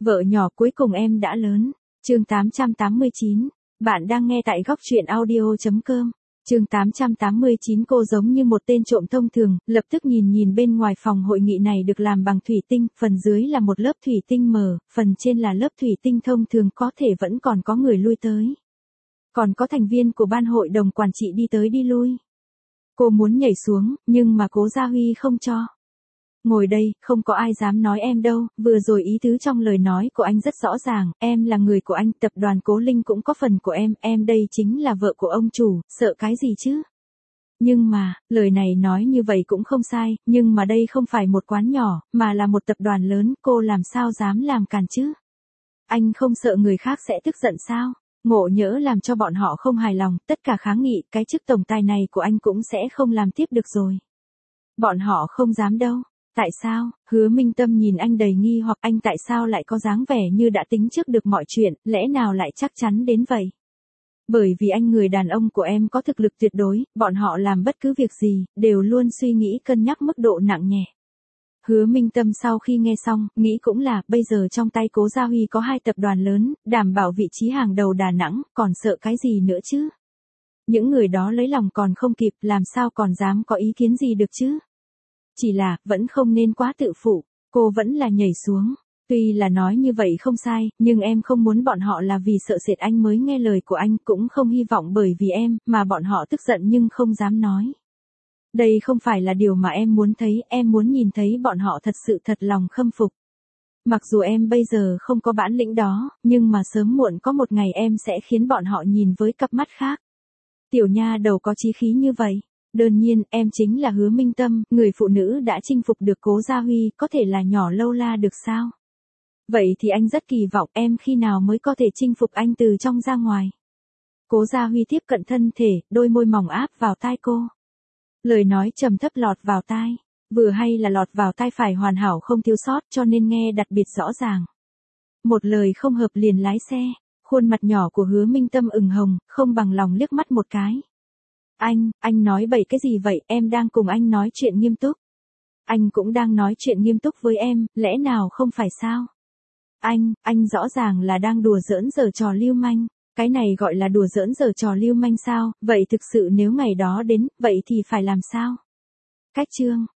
Vợ nhỏ cuối cùng em đã lớn. Chương 889. Bạn đang nghe tại góc truyện audio.com. Chương 889. Cô giống như một tên trộm thông thường, lập tức nhìn bên ngoài phòng hội nghị này được làm bằng thủy tinh, phần dưới là một lớp thủy tinh mờ, phần trên là lớp thủy tinh thông thường, có thể vẫn còn có người lui tới. Còn có thành viên của ban hội đồng quản trị đi tới đi lui. Cô muốn nhảy xuống, nhưng mà Cố Gia Huy không cho. Ngồi đây, không có ai dám nói em đâu, vừa rồi ý tứ trong lời nói của anh rất rõ ràng, em là người của anh, tập đoàn Cố Linh cũng có phần của em đây chính là vợ của ông chủ, sợ cái gì chứ? Nhưng mà, lời này nói như vậy cũng không sai, nhưng mà đây không phải một quán nhỏ, mà là một tập đoàn lớn, cô làm sao dám làm càn chứ? Anh không sợ người khác sẽ tức giận sao? Ngộ nhỡ làm cho bọn họ không hài lòng, tất cả kháng nghị, cái chức tổng tài này của anh cũng sẽ không làm tiếp được rồi. Bọn họ không dám đâu. Tại sao? Hứa Minh Tâm nhìn anh đầy nghi hoặc, anh tại sao lại có dáng vẻ như đã tính trước được mọi chuyện, lẽ nào lại chắc chắn đến vậy? Bởi vì anh, người đàn ông của em có thực lực tuyệt đối, bọn họ làm bất cứ việc gì, đều luôn suy nghĩ cân nhắc mức độ nặng nhẹ. Hứa Minh Tâm sau khi nghe xong, nghĩ cũng là, bây giờ trong tay Cố Gia Huy có 2 tập đoàn lớn, đảm bảo vị trí hàng đầu Đà Nẵng, còn sợ cái gì nữa chứ? Những người đó lấy lòng còn không kịp, làm sao còn dám có ý kiến gì được chứ? Chỉ là, vẫn không nên quá tự phụ, cô vẫn là nhảy xuống. Tuy là nói như vậy không sai, nhưng em không muốn bọn họ là vì sợ sệt anh mới nghe lời của anh, cũng không hy vọng bởi vì em, mà bọn họ tức giận nhưng không dám nói. Đây không phải là điều mà em muốn thấy, em muốn nhìn thấy bọn họ thật sự thật lòng khâm phục. Mặc dù em bây giờ không có bản lĩnh đó, nhưng mà sớm muộn có một ngày em sẽ khiến bọn họ nhìn với cặp mắt khác. Tiểu nha đầu có chí khí như vậy. Đơn nhiên, em chính là Hứa Minh Tâm, người phụ nữ đã chinh phục được Cố Gia Huy, có thể là nhỏ lâu la được sao? Vậy thì anh rất kỳ vọng em khi nào mới có thể chinh phục anh từ trong ra ngoài. Cố Gia Huy tiếp cận thân thể, đôi môi mỏng áp vào tai cô. Lời nói trầm thấp lọt vào tai, vừa hay là lọt vào tai phải hoàn hảo không thiếu sót, cho nên nghe đặc biệt rõ ràng. Một lời không hợp liền lái xe, khuôn mặt nhỏ của Hứa Minh Tâm ửng hồng, không bằng lòng liếc mắt một cái. Anh nói bậy cái gì vậy, em đang cùng anh nói chuyện nghiêm túc. Anh cũng đang nói chuyện nghiêm túc với em, lẽ nào không phải sao? Anh rõ ràng là đang đùa giỡn giở trò lưu manh. Cái này gọi là đùa giỡn giở trò lưu manh sao, vậy thực sự nếu ngày đó đến, vậy thì phải làm sao? Cách chương